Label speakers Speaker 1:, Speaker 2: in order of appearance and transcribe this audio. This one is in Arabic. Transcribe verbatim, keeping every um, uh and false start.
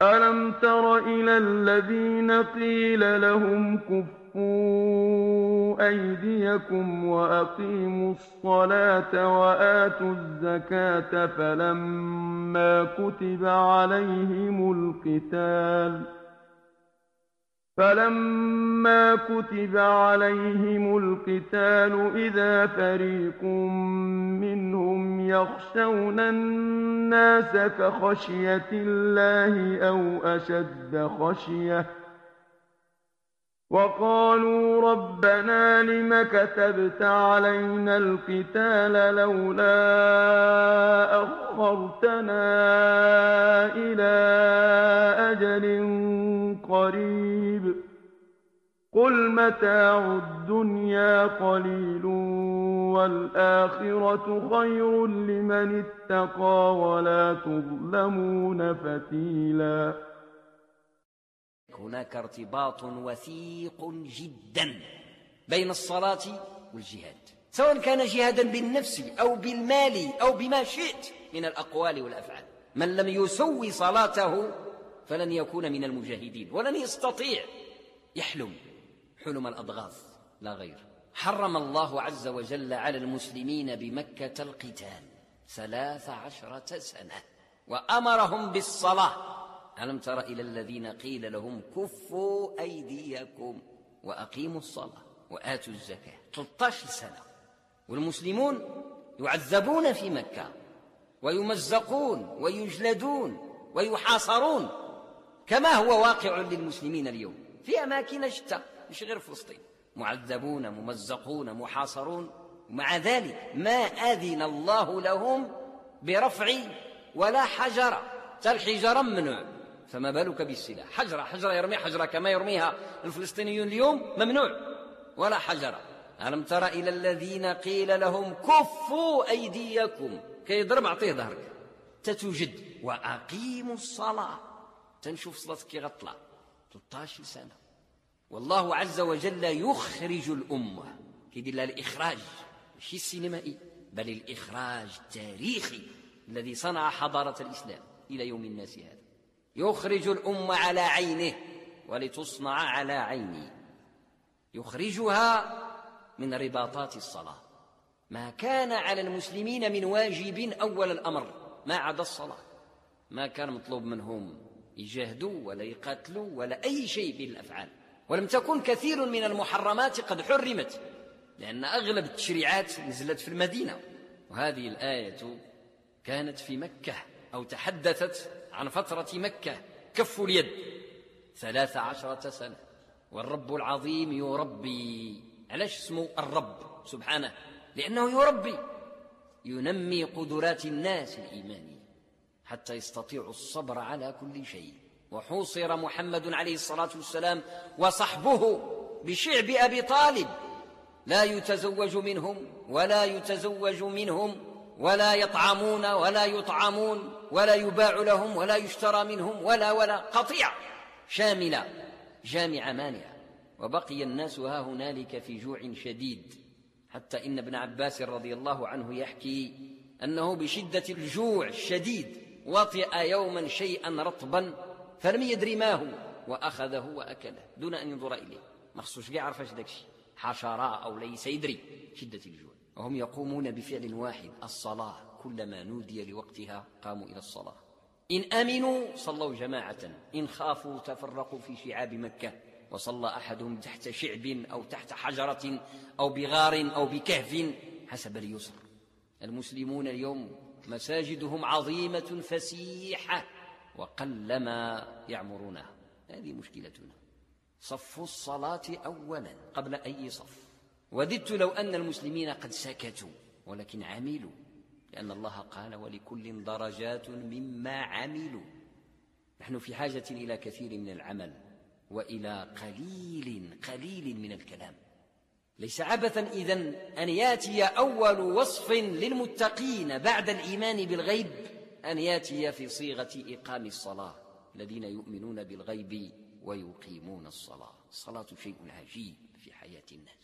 Speaker 1: ألم تر إلى الذين قيل لهم كفوا أيديكم وأقيموا الصلاة وآتوا الزكاة فلما كتب عليهم القتال فلما كتب عليهم القتال إذا فريق منهم يخشون الناس كخشية الله أو أشد خشية وقالوا ربنا لم كتبت علينا القتال لولا أخرتنا إلى أجل قريب قل متاع الدنيا قليل والآخرة خير لمن اتقى ولا تظلمون فتيلا.
Speaker 2: هناك ارتباط وثيق جدا بين الصلاة والجهاد، سواء كان جهادا بالنفس أو بالمال أو بما شئت من الأقوال والأفعال. من لم يسوي صلاته فلن يكون من المجاهدين ولن يستطيع، يحلم حلم الأضغاث لا غير. حرم الله عز وجل على المسلمين بمكة القتال ثلاث عشرة سنة وأمرهم بالصلاة. ألم تر إلى الذين قيل لهم كفوا أيديكم وأقيموا الصلاة وآتوا الزكاة. ثلاث عشرة سنة والمسلمون يعذبون في مكة ويمزقون ويجلدون ويحاصرون كما هو واقع للمسلمين اليوم في أماكن شتى، مش غير فلسطين، معذبون ممزقون محاصرون، ومع ذلك ما أذن الله لهم برفع ولا حجرة. الحجرة ممنوع، فما بالك بالسلاح؟ حجرة حجرة يرمي حجرة كما يرميها الفلسطينيون اليوم ممنوع، ولا حجرة. ألم تر إلى الذين قيل لهم كفوا أيديكم، كيضرب أعطيه ظهرك تتوجد وأقيموا الصلاة. تنشوف صلاتك كي غطلع ثلاث عشرة سنة. والله عز وجل يخرج الأمة، كيدير لها الإخراج ماشي السينمائي بل الإخراج التاريخي الذي صنع حضارة الإسلام إلى يوم الناس هذا. يخرج الأمة على عينه ولتصنع على عيني، يخرجها من رباطات الصلاة. ما كان على المسلمين من واجب أول الأمر ما عدا الصلاة، ما كان مطلوب منهم يجاهدوا ولا يقاتلوا ولا أي شيء من الأفعال. ولم تكن كثير من المحرمات قد حرمت، لأن أغلب التشريعات نزلت في المدينة، وهذه الآية كانت في مكة أو تحدثت عن فترة مكة كف اليد ثلاث عشرة سنة. والرب العظيم يربي. علاش اسمه الرب سبحانه؟ لأنه يربي، ينمي قدرات الناس الإيمانية حتى يستطيعوا الصبر على كل شيء. وحوصر محمد عليه الصلاة والسلام وصحبه بشعب أبي طالب، لا يتزوج منهم ولا يتزوج منهم ولا يطعمون ولا يطعمون ولا يباع لهم ولا يشترى منهم ولا ولا قطيعة شاملة جامعة مانعة. وبقي الناس ها هنالك في جوع شديد، حتى إن ابن عباس رضي الله عنه يحكي أنه بشدة الجوع الشديد وطئ يوما شيئا رطبا فلم يدري ما هو وأخذه وأكله دون أن ينظر إليه. ما خصوش يعرف اش داكشي، حشرة أو ليس يدري، شدة الجوع. وهم يقومون بفعل واحد، الصلاة. كلما نودي لوقتها قاموا إلى الصلاة. إن أمنوا صلوا جماعة، إن خافوا تفرقوا في شعاب مكة، وصلى أحدهم تحت شعب أو تحت حجرة أو بغار أو بكهف حسب اليسر. المسلمون اليوم مساجدهم عظيمة فسيحة وقلما يعمرونها، هذه مشكلتنا. صف الصلاة أولا قبل أي صف. وددت لو أن المسلمين قد سكتوا ولكن عملوا، لأن الله قال ولكل درجات مما عملوا. نحن في حاجة إلى كثير من العمل وإلى قليل قليل من الكلام. ليس عبثا إذن أن ياتي أول وصف للمتقين بعد الإيمان بالغيب أن ياتي في صيغة إقام الصلاة، الذين يؤمنون بالغيب ويقيمون الصلاة. الصلاة شيء عجيب في حياة الناس.